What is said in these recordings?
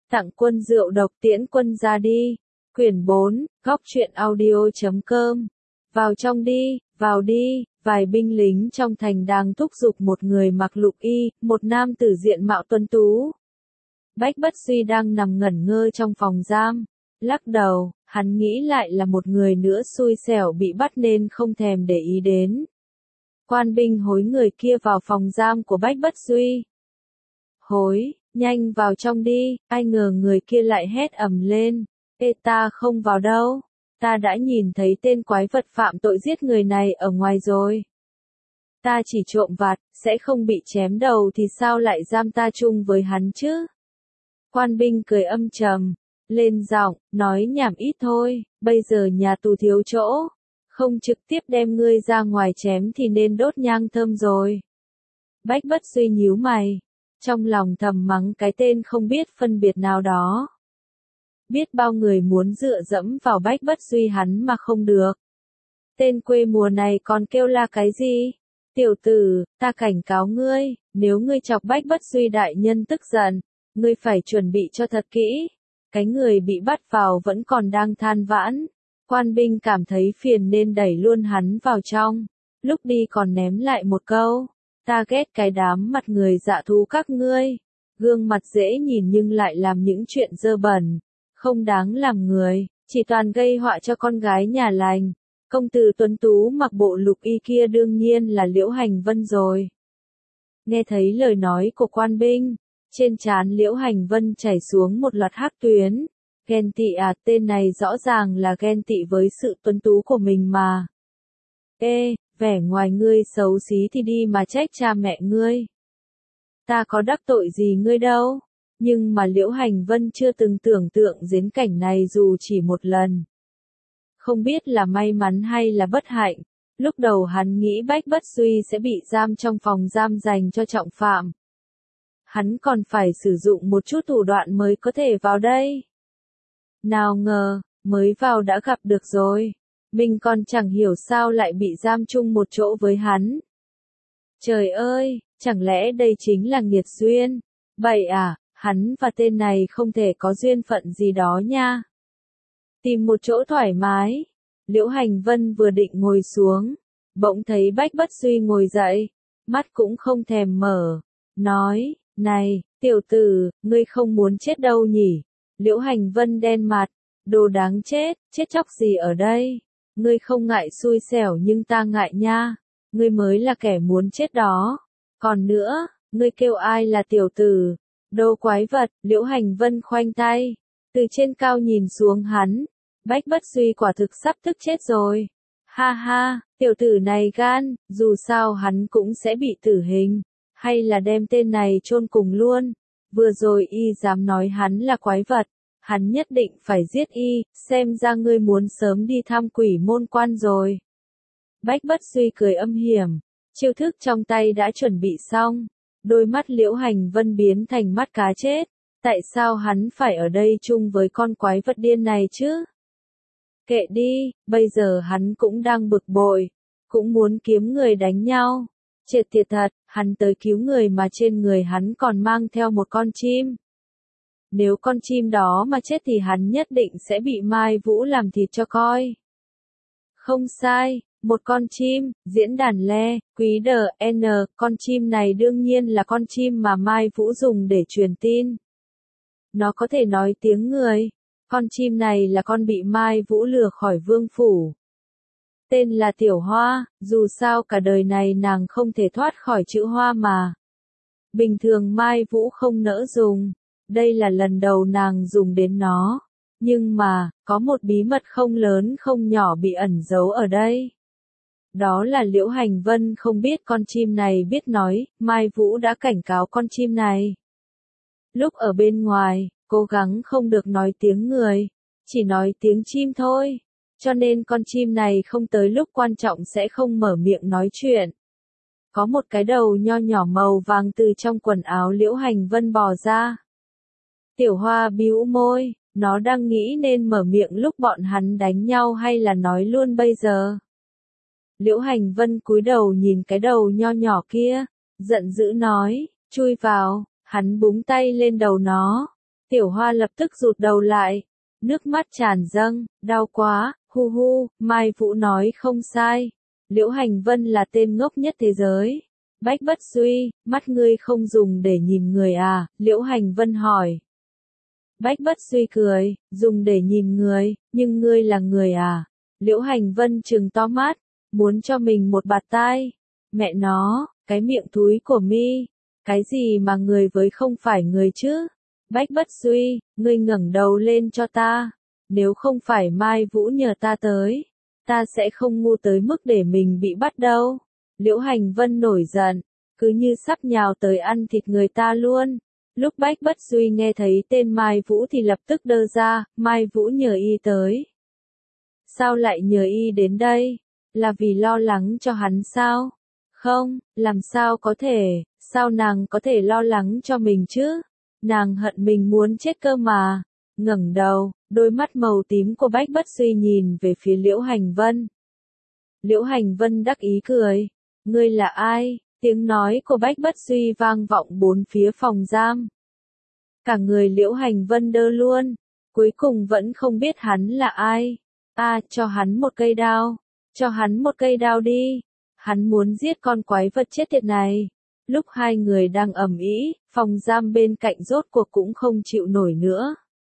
Tặng quân rượu độc tiễn quân ra đi. Quyển 4, góc truyện audio.com. Vào trong đi, vào đi. Vài binh lính trong thành đang thúc giục một người mặc lục y, một nam tử diện mạo tuấn tú. Bách Bất Duy đang nằm ngẩn ngơ trong phòng giam. Lắc đầu, hắn nghĩ lại là một người nữa xui xẻo bị bắt nên không thèm để ý đến. Quan binh hối người kia vào phòng giam của Bách Bất Duy. Hối, nhanh vào trong đi, ai ngờ người kia lại hét ầm lên. Ê, ta không vào đâu, ta đã nhìn thấy tên quái vật phạm tội giết người này ở ngoài rồi. Ta chỉ trộm vặt, sẽ không bị chém đầu thì sao lại giam ta chung với hắn chứ? Quan binh cười âm trầm, lên giọng, nói nhảm ít thôi, bây giờ nhà tù thiếu chỗ, không trực tiếp đem ngươi ra ngoài chém thì nên đốt nhang thơm rồi. Bách Bất Duy nhíu mày, trong lòng thầm mắng cái tên không biết phân biệt nào đó. Biết bao người muốn dựa dẫm vào Bách Bất Duy hắn mà không được. Tên quê mùa này còn kêu la cái gì? Tiểu tử, ta cảnh cáo ngươi, nếu ngươi chọc Bách Bất Duy đại nhân tức giận, ngươi phải chuẩn bị cho thật kỹ. Cái người bị bắt vào vẫn còn đang than vãn. Quan binh cảm thấy phiền nên đẩy luôn hắn vào trong. Lúc đi còn ném lại một câu. Ta ghét cái đám mặt người dạ thú các ngươi. Gương mặt dễ nhìn nhưng lại làm những chuyện dơ bẩn. Không đáng làm người, chỉ toàn gây họa cho con gái nhà lành. Công tử tuấn tú mặc bộ lục y kia đương nhiên là Liễu Hành Vân rồi. Nghe thấy lời nói của quan binh, trên trán Liễu Hành Vân chảy xuống một loạt hắc tuyến. Ghen tị à, tên này rõ ràng là ghen tị với sự tuấn tú của mình mà. Ê, vẻ ngoài ngươi xấu xí thì đi mà trách cha mẹ ngươi. Ta có đắc tội gì ngươi đâu. Nhưng mà Liễu Hành Vân chưa từng tưởng tượng đến cảnh này dù chỉ một lần. Không biết là may mắn hay là bất hạnh, lúc đầu hắn nghĩ Bách Bất Duy sẽ bị giam trong phòng giam dành cho trọng phạm. Hắn còn phải sử dụng một chút thủ đoạn mới có thể vào đây. Nào ngờ, mới vào đã gặp được rồi. Mình còn chẳng hiểu sao lại bị giam chung một chỗ với hắn. Trời ơi, chẳng lẽ đây chính là nghiệt duyên? Vậy à? Hắn và tên này không thể có duyên phận gì đó nha. Tìm một chỗ thoải mái. Liễu Hành Vân vừa định ngồi xuống. Bỗng thấy Bách Bất Duy ngồi dậy. Mắt cũng không thèm mở. Nói, này, tiểu tử, ngươi không muốn chết đâu nhỉ? Liễu Hành Vân đen mặt. Đồ đáng chết, chết chóc gì ở đây? Ngươi không ngại xui xẻo nhưng ta ngại nha. Ngươi mới là kẻ muốn chết đó. Còn nữa, ngươi kêu ai là tiểu tử? Đồ quái vật, Liễu Hành Vân khoanh tay, từ trên cao nhìn xuống hắn, Bách Bất Duy quả thực sắp tức chết rồi. Ha ha, tiểu tử này gan, dù sao hắn cũng sẽ bị tử hình, hay là đem tên này chôn cùng luôn. Vừa rồi y dám nói hắn là quái vật, hắn nhất định phải giết y, xem ra ngươi muốn sớm đi thăm Quỷ Môn Quan rồi. Bách Bất Duy cười âm hiểm, chiêu thức trong tay đã chuẩn bị xong. Đôi mắt Liễu Hành Vân biến thành mắt cá chết. Tại sao hắn phải ở đây chung với con quái vật điên này chứ? Kệ đi, bây giờ hắn cũng đang bực bội. Cũng muốn kiếm người đánh nhau. Triệt tiệt thật, hắn tới cứu người mà trên người hắn còn mang theo một con chim. Nếu con chim đó mà chết thì hắn nhất định sẽ bị Mai Vũ làm thịt cho coi. Không sai. Một con chim, diễn đàn le, quý đờ, n, con chim này đương nhiên là con chim mà Mai Vũ dùng để truyền tin. Nó có thể nói tiếng người. Con chim này là con bị Mai Vũ lừa khỏi vương phủ. Tên là Tiểu Hoa, dù sao cả đời này nàng không thể thoát khỏi chữ Hoa mà. Bình thường Mai Vũ không nỡ dùng. Đây là lần đầu nàng dùng đến nó. Nhưng mà, có một bí mật không lớn không nhỏ bị ẩn giấu ở đây. Đó là Liễu Hành Vân không biết con chim này biết nói, Mai Vũ đã cảnh cáo con chim này. Lúc ở bên ngoài, cố gắng không được nói tiếng người, chỉ nói tiếng chim thôi, cho nên con chim này không tới lúc quan trọng sẽ không mở miệng nói chuyện. Có một cái đầu nho nhỏ màu vàng từ trong quần áo Liễu Hành Vân bò ra. Tiểu Hoa bĩu môi, nó đang nghĩ nên mở miệng lúc bọn hắn đánh nhau hay là nói luôn bây giờ. Liễu Hành Vân cúi đầu nhìn cái đầu nho nhỏ kia, giận dữ nói, chui vào, hắn búng tay lên đầu nó. Tiểu Hoa lập tức rụt đầu lại, nước mắt tràn dâng, đau quá, hu hu, Mai Vũ nói không sai. Liễu Hành Vân là tên ngốc nhất thế giới. Bách Bất Duy, mắt ngươi không dùng để nhìn người à? Liễu Hành Vân hỏi. Bách Bất Duy cười, dùng để nhìn người, nhưng ngươi là người à? Liễu Hành Vân trừng to mắt, muốn cho mình một bạt tai. Mẹ nó, cái miệng thúi của mi, cái gì mà người với không phải người chứ? Bách Bất Duy, ngươi ngẩng đầu lên cho ta. Nếu không phải Mai Vũ nhờ ta tới, ta sẽ không ngu tới mức để mình bị bắt đâu. Liễu Hành Vân nổi giận, cứ như sắp nhào tới ăn thịt người ta luôn. Lúc Bách Bất Duy nghe thấy tên Mai Vũ thì lập tức đơ ra, Mai Vũ nhờ y tới. Sao lại nhờ y đến đây? Là vì lo lắng cho hắn sao? Không, làm sao có thể, sao nàng có thể lo lắng cho mình chứ? Nàng hận mình muốn chết cơ mà. Ngẩng đầu, đôi mắt màu tím của Bách Bất Duy nhìn về phía Liễu Hành Vân. Liễu Hành Vân đắc ý cười. Ngươi là ai? Tiếng nói của Bách Bất Duy vang vọng bốn phía phòng giam. Cả người Liễu Hành Vân đơ luôn, cuối cùng vẫn không biết hắn là ai. Cho hắn một cây đao. Cho hắn một cây đao đi. Hắn muốn giết con quái vật chết tiệt này. Lúc hai người đang ầm ĩ, phòng giam bên cạnh rốt cuộc cũng không chịu nổi nữa.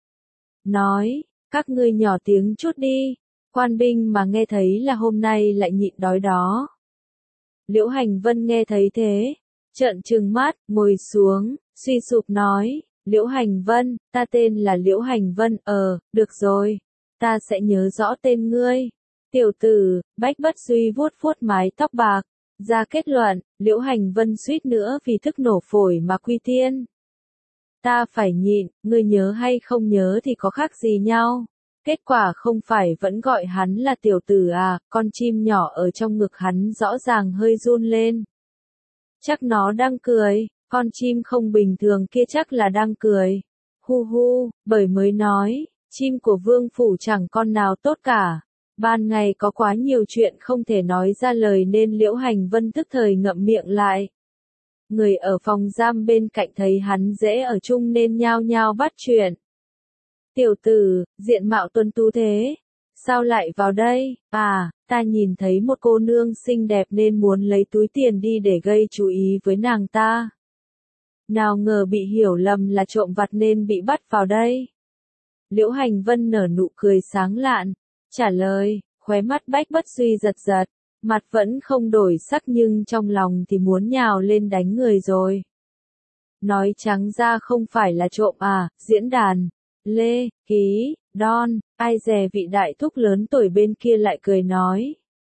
Nói, các ngươi nhỏ tiếng chút đi. Quan binh mà nghe thấy là hôm nay lại nhịn đói đó. Liễu Hành Vân nghe thấy thế, trợn trừng mắt, ngồi xuống, suy sụp nói, Liễu Hành Vân, ta tên là Liễu Hành Vân, được rồi, ta sẽ nhớ rõ tên ngươi. Tiểu tử, Bách Bất Duy vuốt vuốt mái tóc bạc, ra kết luận, Liễu Hành Vân suýt nữa vì thức nổ phổi mà quy tiên. Ta phải nhịn, ngươi nhớ hay không nhớ thì có khác gì nhau. Kết quả không phải vẫn gọi hắn là tiểu tử à, con chim nhỏ ở trong ngực hắn rõ ràng hơi run lên. Chắc nó đang cười, con chim không bình thường kia chắc là đang cười. Hu hu, bởi mới nói, chim của vương phủ chẳng con nào tốt cả. Ban ngày có quá nhiều chuyện không thể nói ra lời nên Liễu Hành Vân tức thời ngậm miệng lại. Người ở phòng giam bên cạnh thấy hắn dễ ở chung nên nhao nhao bắt chuyện. Tiểu tử, diện mạo tuấn tú thế, sao lại vào đây? Ta nhìn thấy một cô nương xinh đẹp nên muốn lấy túi tiền đi để gây chú ý với nàng ta. Nào ngờ bị hiểu lầm là trộm vặt nên bị bắt vào đây. Liễu Hành Vân nở nụ cười sáng lạn, trả lời, khóe mắt Bách Bất Duy giật giật, mặt vẫn không đổi sắc nhưng trong lòng thì muốn nhào lên đánh người rồi. Nói trắng ra không phải là trộm diễn đàn. Lê, Ký, Đon, ai dè vị đại thúc lớn tuổi bên kia lại cười nói.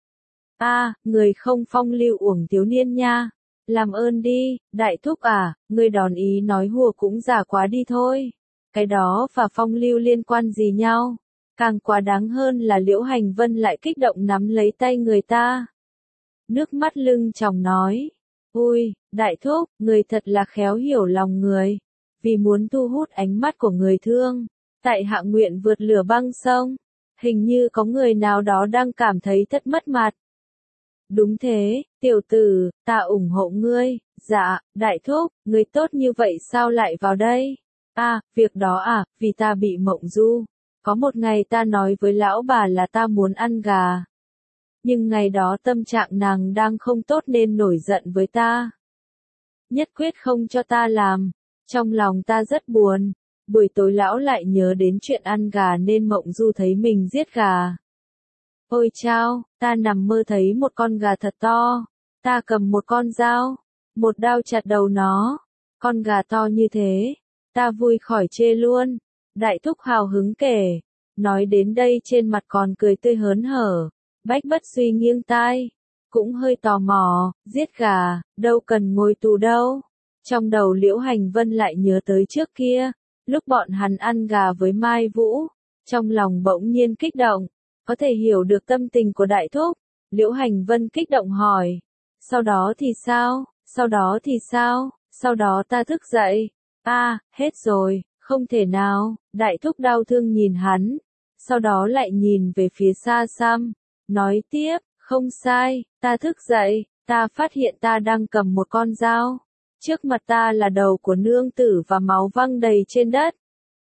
Người không phong lưu uổng thiếu niên nha. Làm ơn đi, đại thúc người đòn ý nói hùa cũng giả quá đi thôi. Cái đó và phong lưu liên quan gì nhau? Càng quá đáng hơn là Liễu Hành Vân lại kích động nắm lấy tay người ta. Nước mắt lưng tròng nói. Ui, đại thúc, người thật là khéo hiểu lòng người. Vì muốn thu hút ánh mắt của người thương, tại hạ nguyện vượt lửa băng sông. Hình như có người nào đó đang cảm thấy thật mất mặt. Đúng thế, tiểu tử, ta ủng hộ ngươi. Dạ, đại thúc, ngươi tốt như vậy sao lại vào đây? Việc đó vì ta bị mộng du. Có một ngày ta nói với lão bà là ta muốn ăn gà. Nhưng ngày đó tâm trạng nàng đang không tốt nên nổi giận với ta. Nhất quyết không cho ta làm. Trong lòng ta rất buồn, buổi tối lão lại nhớ đến chuyện ăn gà nên mộng du thấy mình giết gà. Ôi chao, ta nằm mơ thấy một con gà thật to, ta cầm một con dao, một đao chặt đầu nó, con gà to như thế, ta vui khỏi chê luôn. Đại thúc hào hứng kể, nói đến đây trên mặt còn cười tươi hớn hở, Bách Bất Duy nghiêng tai, cũng hơi tò mò, giết gà, đâu cần ngồi tù đâu. Trong đầu Liễu Hành Vân lại nhớ tới trước kia, lúc bọn hắn ăn gà với Mai Vũ, trong lòng bỗng nhiên kích động, có thể hiểu được tâm tình của đại thúc. Liễu Hành Vân kích động hỏi, sau đó thì sao, sau đó thì sao, sau đó ta thức dậy, hết rồi, không thể nào, đại thúc đau thương nhìn hắn, sau đó lại nhìn về phía xa xăm, nói tiếp, không sai, ta thức dậy, ta phát hiện ta đang cầm một con dao. Trước mặt ta là đầu của nương tử và máu văng đầy trên đất.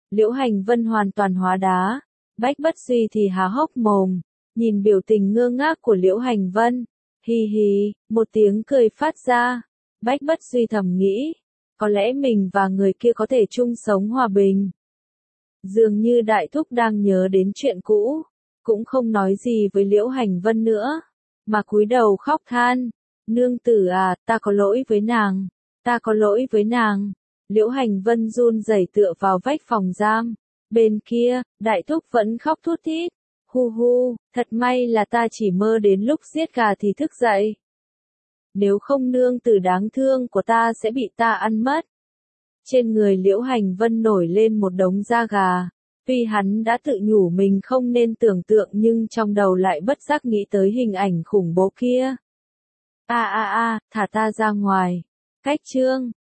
Liễu Hành Vân hoàn toàn hóa đá, Bách Bất Duy thì há hốc mồm, nhìn biểu tình ngơ ngác của Liễu Hành Vân. Hi hi, một tiếng cười phát ra. Bách Bất Duy thầm nghĩ, có lẽ mình và người kia có thể chung sống hòa bình. Dường như đại thúc đang nhớ đến chuyện cũ, cũng không nói gì với Liễu Hành Vân nữa, mà cúi đầu khóc than, nương tử à, ta có lỗi với nàng, ta có lỗi với nàng. Liễu Hành Vân run rẩy tựa vào vách phòng giam, bên kia, đại thúc vẫn khóc thút thít, hu hu, thật may là ta chỉ mơ đến lúc giết gà thì thức dậy. Nếu không nương tử đáng thương của ta sẽ bị ta ăn mất. Trên người Liễu Hành Vân nổi lên một đống da gà. Tuy hắn đã tự nhủ mình không nên tưởng tượng nhưng trong đầu lại bất giác nghĩ tới hình ảnh khủng bố kia. Thả ta ra ngoài. Cách chương